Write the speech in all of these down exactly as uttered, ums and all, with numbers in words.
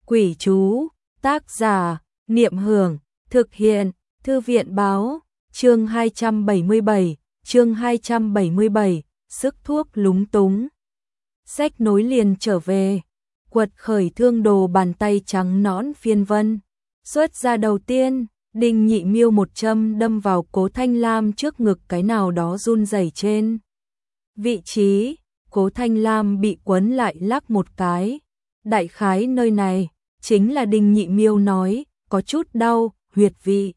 Quỷ chú, tác giả, Niệm Hưởng, thực hiện, Thư viện báo, chương hai trăm bảy mươi bảy, chương hai trăm bảy mươi bảy, sức thuốc lúng túng. Sách nối liền trở về, quật khởi thương đồ bàn tay trắng nõn phiên vân. Xuất ra đầu tiên, Đinh Nhị Miêu một châm đâm vào Cố Thanh Lam trước ngực cái nào đó run rẩy trên. Vị trí, Cố Thanh Lam bị quấn lại lắc một cái. Đại khái nơi này, chính là Đinh Nhị Miêu nói, có chút đau, huyệt vị.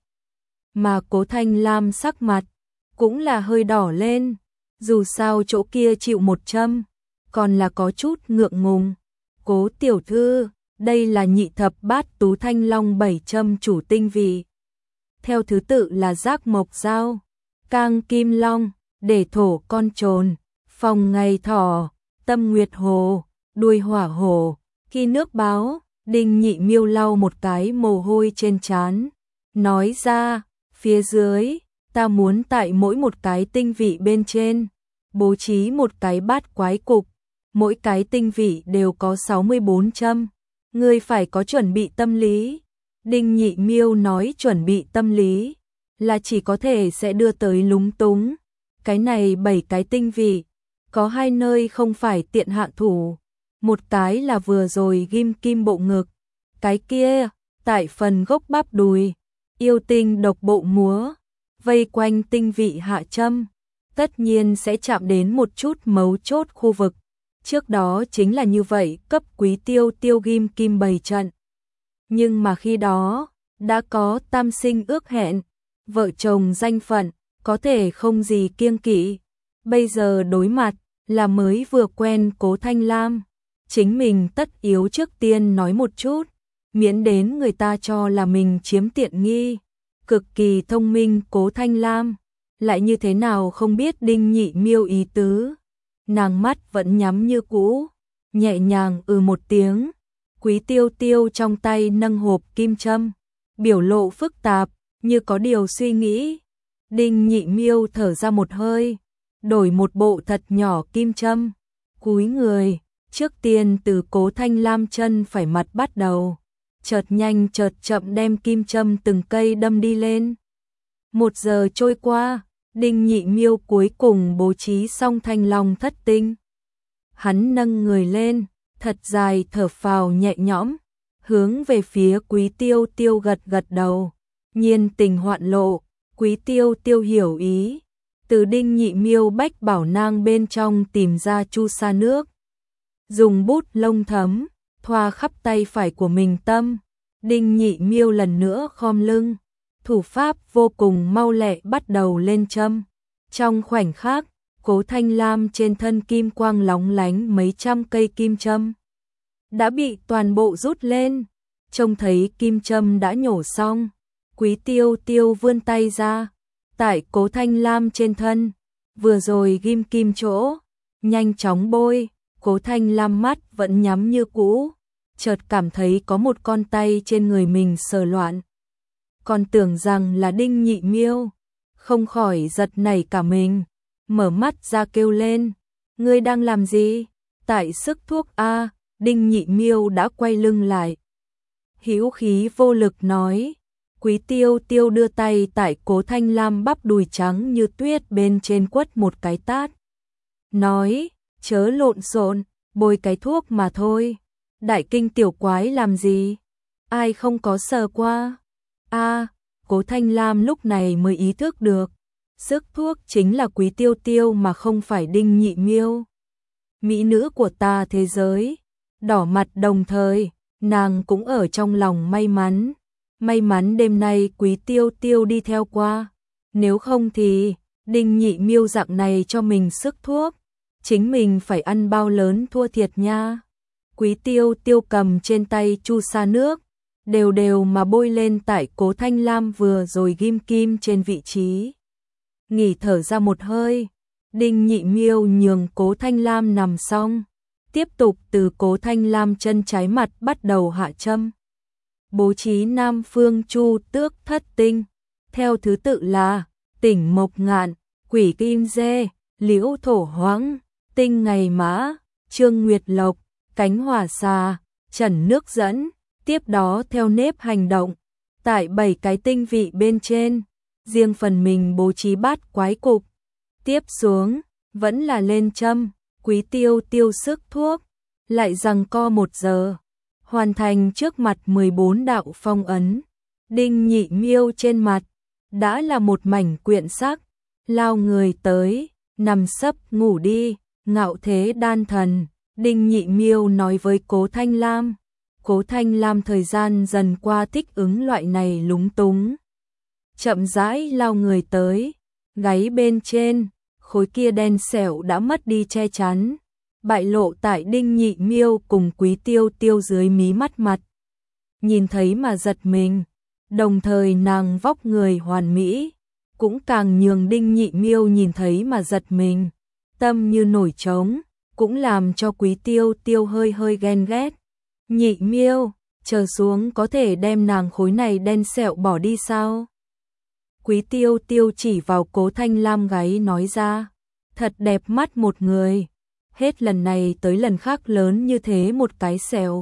Mà Cố Thanh Lam sắc mặt, cũng là hơi đỏ lên, dù sao chỗ kia chịu một châm, còn là có chút ngượng ngùng. Cố tiểu thư, đây là nhị thập bát tú thanh long bảy châm chủ tinh vị. Theo thứ tự là giác mộc dao, cang kim long, để thổ con trồn, phòng ngày thỏ, tâm nguyệt hồ, đuôi hỏa hồ. Khi nước báo, Đinh Nhị Miêu lau một cái mồ hôi trên trán, nói ra, phía dưới, ta muốn tại mỗi một cái tinh vị bên trên, bố trí một cái bát quái cục, mỗi cái tinh vị đều có sáu mươi bốn châm, ngươi phải có chuẩn bị tâm lý. Đinh Nhị Miêu nói chuẩn bị tâm lý, là chỉ có thể sẽ đưa tới lúng túng. Cái này bảy cái tinh vị, có hai nơi không phải tiện hạ thủ. Một cái là vừa rồi ghim kim bộ ngực, cái kia, tại phần gốc bắp đùi, yêu tinh độc bộ múa, vây quanh tinh vị hạ châm, tất nhiên sẽ chạm đến một chút mấu chốt khu vực. Trước đó chính là như vậy cấp Quý Tiêu Tiêu ghim kim bày trận. Nhưng mà khi đó, đã có tam sinh ước hẹn, vợ chồng danh phận, có thể không gì kiêng kỵ. Bây giờ đối mặt, là mới vừa quen Cố Thanh Lam. Chính mình tất yếu trước tiên nói một chút, miễn đến người ta cho là mình chiếm tiện nghi. Cực kỳ thông minh Cố Thanh Lam, lại như thế nào không biết Đinh Nhị Miêu ý tứ. Nàng mắt vẫn nhắm như cũ, nhẹ nhàng ừ một tiếng. Quý Tiêu Tiêu trong tay nâng hộp kim châm, biểu lộ phức tạp, như có điều suy nghĩ. Đinh Nhị Miêu thở ra một hơi, đổi một bộ thật nhỏ kim châm, cúi người. Trước tiên từ Cố Thanh Lam chân phải mặt bắt đầu, chợt nhanh chợt chậm đem kim châm từng cây đâm đi lên. Một giờ trôi qua, Đinh Nhị Miêu cuối cùng bố trí xong thanh long thất tinh. Hắn nâng người lên, thật dài thở phào nhẹ nhõm, hướng về phía Quý Tiêu Tiêu gật gật đầu. Nhiên tình hoạn lộ, Quý Tiêu Tiêu hiểu ý, từ Đinh Nhị Miêu bách bảo nang bên trong tìm ra chu sa nước. Dùng bút lông thấm, thoa khắp tay phải của mình tâm. Đinh Nhị Miêu lần nữa khom lưng, thủ pháp vô cùng mau lẹ bắt đầu lên châm. Trong khoảnh khắc, Cố Thanh Lam trên thân kim quang lóng lánh mấy trăm cây kim châm đã bị toàn bộ rút lên. Trông thấy kim châm đã nhổ xong, Quý Tiêu Tiêu vươn tay ra, tại Cố Thanh Lam trên thân, vừa rồi ghim kim chỗ, nhanh chóng bôi. Cố Thanh Lam mắt vẫn nhắm như cũ, chợt cảm thấy có một con tay trên người mình sờ loạn. Còn tưởng rằng là Đinh Nhị Miêu, không khỏi giật nảy cả mình, mở mắt ra kêu lên, ngươi đang làm gì? Tại sức thuốc a. Đinh Nhị Miêu đã quay lưng lại, hữu khí vô lực nói. Quý Tiêu Tiêu đưa tay tại Cố Thanh Lam bắp đùi trắng như tuyết bên trên quất một cái tát, nói, chớ lộn xộn, bôi cái thuốc mà thôi. Đại kinh tiểu quái làm gì? Ai không có sờ qua? A, à, Cố Thanh Lam lúc này mới ý thức được, sức thuốc chính là Quý Tiêu Tiêu mà không phải Đinh Nhị Miêu. Mỹ nữ của ta thế giới, đỏ mặt đồng thời, nàng cũng ở trong lòng may mắn. May mắn đêm nay Quý Tiêu Tiêu đi theo qua, nếu không thì Đinh Nhị Miêu dạng này cho mình sức thuốc, chính mình phải ăn bao lớn thua thiệt nha. Quý Tiêu Tiêu cầm trên tay chu sa nước, đều đều mà bôi lên tại Cố Thanh Lam vừa rồi ghim kim trên vị trí. Nghỉ thở ra một hơi, Đinh Nhị Miêu nhường Cố Thanh Lam nằm xong, tiếp tục từ Cố Thanh Lam chân trái mặt bắt đầu hạ châm. Bố trí Nam Phương Chu Tước thất tinh, theo thứ tự là Tỉnh Mộc Ngạn, Quỷ Kim Dê, Liễu Thổ Hoáng, Tinh Ngày Mã, Trương Nguyệt Lộc, Cánh Hỏa Xà, Trần Nước Dẫn, Tiếp đó theo nếp hành động, tại bảy cái tinh vị bên trên, riêng phần mình bố trí bát quái cục. Tiếp xuống, vẫn là lên châm, Quý Tiêu tiêu sức thuốc, lại giằng co một giờ, hoàn thành trước mặt mười bốn đạo phong ấn. Đinh Nhị Miêu trên mặt đã là một mảnh quyện sắc, lao người tới, nằm sấp ngủ đi, ngạo thế đan thần. Đinh Nhị Miêu nói với Cố Thanh Lam. Cố Thanh Lam thời gian dần qua thích ứng loại này lúng túng. Chậm rãi lao người tới, gáy bên trên, khối kia đen sẹo đã mất đi che chắn, bại lộ tại Đinh Nhị Miêu cùng Quý Tiêu tiêu dưới mí mắt mặt. Nhìn thấy mà giật mình, đồng thời nàng vóc người hoàn mỹ, cũng càng nhường Đinh Nhị Miêu nhìn thấy mà giật mình, tâm như nổi trống, cũng làm cho Quý Tiêu tiêu hơi hơi ghen ghét. Nhị Miêu, chờ xuống có thể đem nàng khối này đen sẹo bỏ đi sao? Quý Tiêu tiêu chỉ vào Cố Thanh Lam gáy nói ra, thật đẹp mắt một người, hết lần này tới lần khác lớn như thế một cái sẹo.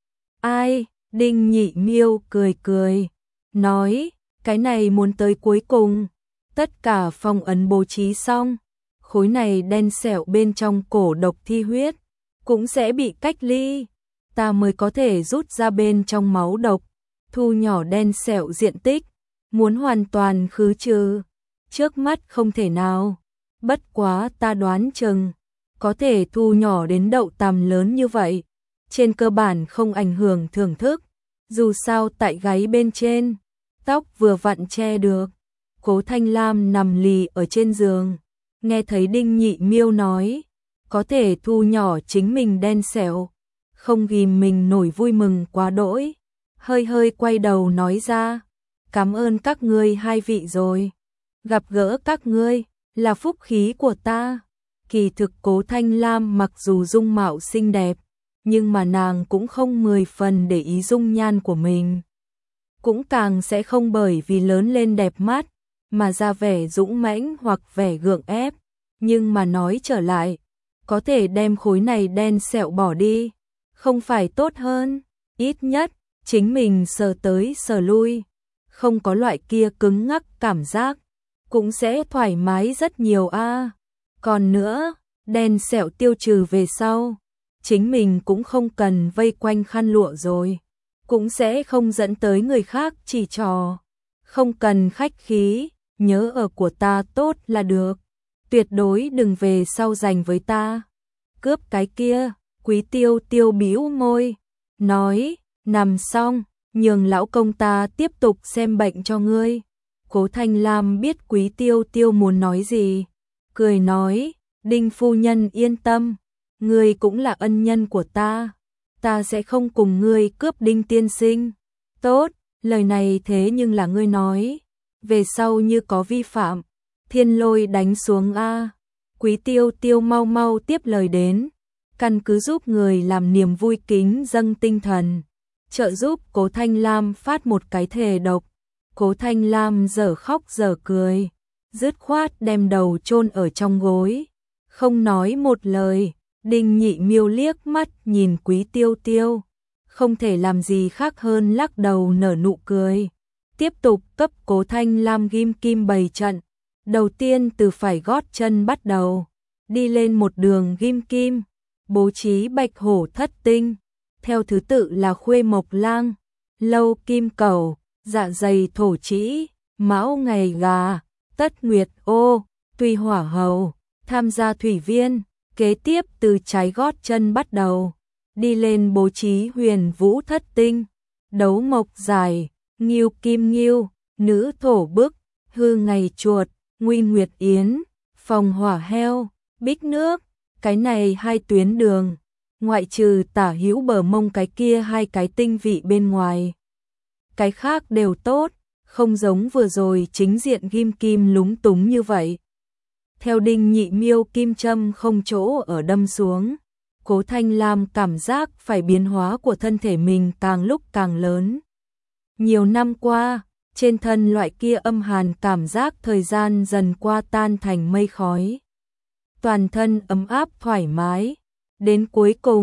Ai? Đinh Nhị Miêu cười cười, nói, cái này muốn tới cuối cùng, tất cả phong ấn bố trí xong, khối này đen sẹo bên trong cổ độc thi huyết, cũng sẽ bị cách ly, ta mới có thể rút ra bên trong máu độc, thu nhỏ đen sẹo diện tích, muốn hoàn toàn khứ trừ, trước mắt không thể nào, bất quá ta đoán chừng, có thể thu nhỏ đến đậu tằm lớn như vậy, trên cơ bản không ảnh hưởng thưởng thức, dù sao tại gáy bên trên, tóc vừa vặn che được. Cố Thanh Lam nằm lì ở trên giường, nghe thấy Đinh Nhị Miêu nói, có thể thu nhỏ chính mình đen sẹo, không ghim mình nổi vui mừng quá đỗi, hơi hơi quay đầu nói ra, cảm ơn các ngươi hai vị rồi, gặp gỡ các ngươi là phúc khí của ta. Kỳ thực Cố Thanh Lam mặc dù dung mạo xinh đẹp, nhưng mà nàng cũng không mười phần để ý dung nhan của mình, cũng càng sẽ không bởi vì lớn lên đẹp mắt mà ra vẻ dũng mãnh hoặc vẻ gượng ép, nhưng mà nói trở lại, có thể đem khối này đen sẹo bỏ đi, không phải tốt hơn, ít nhất chính mình sờ tới sờ lui, không có loại kia cứng ngắc cảm giác, cũng sẽ thoải mái rất nhiều a. À. Còn nữa, đen sẹo tiêu trừ về sau, chính mình cũng không cần vây quanh khăn lụa rồi, cũng sẽ không dẫn tới người khác chỉ trò, không cần khách khí, nhớ ở của ta tốt là được, tuyệt đối đừng về sau giành với ta. Cướp cái kia, Quý Tiêu tiêu bĩu môi, nói, nằm xong, nhường lão công ta tiếp tục xem bệnh cho ngươi. Cố Thanh Lam biết Quý Tiêu tiêu muốn nói gì, cười nói, Đinh phu nhân yên tâm, ngươi cũng là ân nhân của ta, ta sẽ không cùng ngươi cướp Đinh tiên sinh. Tốt, lời này thế nhưng là ngươi nói, về sau như có vi phạm, thiên lôi đánh xuống a. Quý Tiêu tiêu mau mau tiếp lời đến, căn cứ giúp người làm niềm vui kính dâng tinh thần, trợ giúp Cố Thanh Lam phát một cái thề độc. Cố Thanh Lam dở khóc dở cười, dứt khoát đem đầu chôn ở trong gối, không nói một lời. Đinh Nhị Miêu liếc mắt nhìn Quý Tiêu tiêu, không thể làm gì khác hơn lắc đầu nở nụ cười, tiếp tục cấp Cố Thanh Lam ghim kim bày trận. Đầu tiên từ phải gót chân bắt đầu, đi lên một đường ghim kim, bố trí bạch hổ thất tinh, theo thứ tự là khuê mộc lang, lâu kim cẩu, dạ dày thổ trĩ, mão ngày gà, tất nguyệt ô, tùy hỏa hầu, tham gia thủy viên. Kế tiếp từ trái gót chân bắt đầu, đi lên bố trí huyền vũ thất tinh, đấu mộc dài, nghiêu kim nghiêu, nữ thổ bức, hư ngày chuột, nguy nguyệt yến, phòng hỏa heo, bích nước. Cái này hai tuyến đường, ngoại trừ tả hữu bờ mông cái kia hai cái tinh vị bên ngoài, cái khác đều tốt, không giống vừa rồi chính diện ghim kim lúng túng như vậy. Theo Đinh Nhị Miêu kim châm không chỗ ở đâm xuống, Cố Thanh Lam cảm giác phải biến hóa của thân thể mình càng lúc càng lớn. Nhiều năm qua, trên thân loại kia âm hàn cảm giác thời gian dần qua tan thành mây khói. Toàn thân ấm áp thoải mái, đến cuối cùng,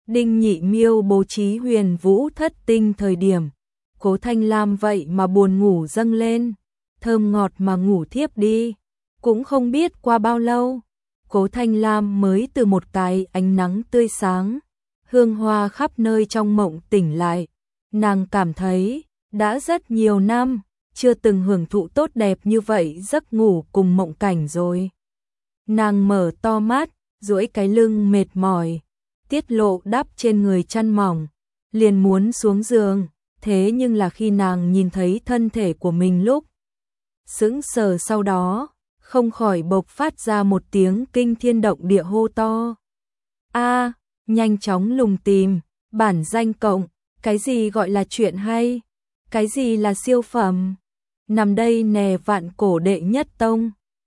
Đinh Nhị Miêu bố trí Huyền Vũ Thất Tinh thời điểm, Cố Thanh Lam vậy mà buồn ngủ dâng lên, thơm ngọt mà ngủ thiếp đi. Cũng không biết qua bao lâu, Cố Thanh Lam mới từ một cái ánh nắng tươi sáng, hương hoa khắp nơi trong mộng tỉnh lại. Nàng cảm thấy đã rất nhiều năm chưa từng hưởng thụ tốt đẹp như vậy giấc ngủ cùng mộng cảnh rồi. Nàng mở to mắt, duỗi cái lưng mệt mỏi, tiết lộ đắp trên người chăn mỏng, liền muốn xuống giường, thế nhưng là khi nàng nhìn thấy thân thể của mình lúc sững sờ, sau đó không khỏi bộc phát ra một tiếng kinh thiên động địa hô to. A, nhanh chóng lùng tìm bản danh cộng, cái gì gọi là chuyện hay, cái gì là siêu phẩm. Nằm đây nè, Vạn Cổ đệ nhất tông.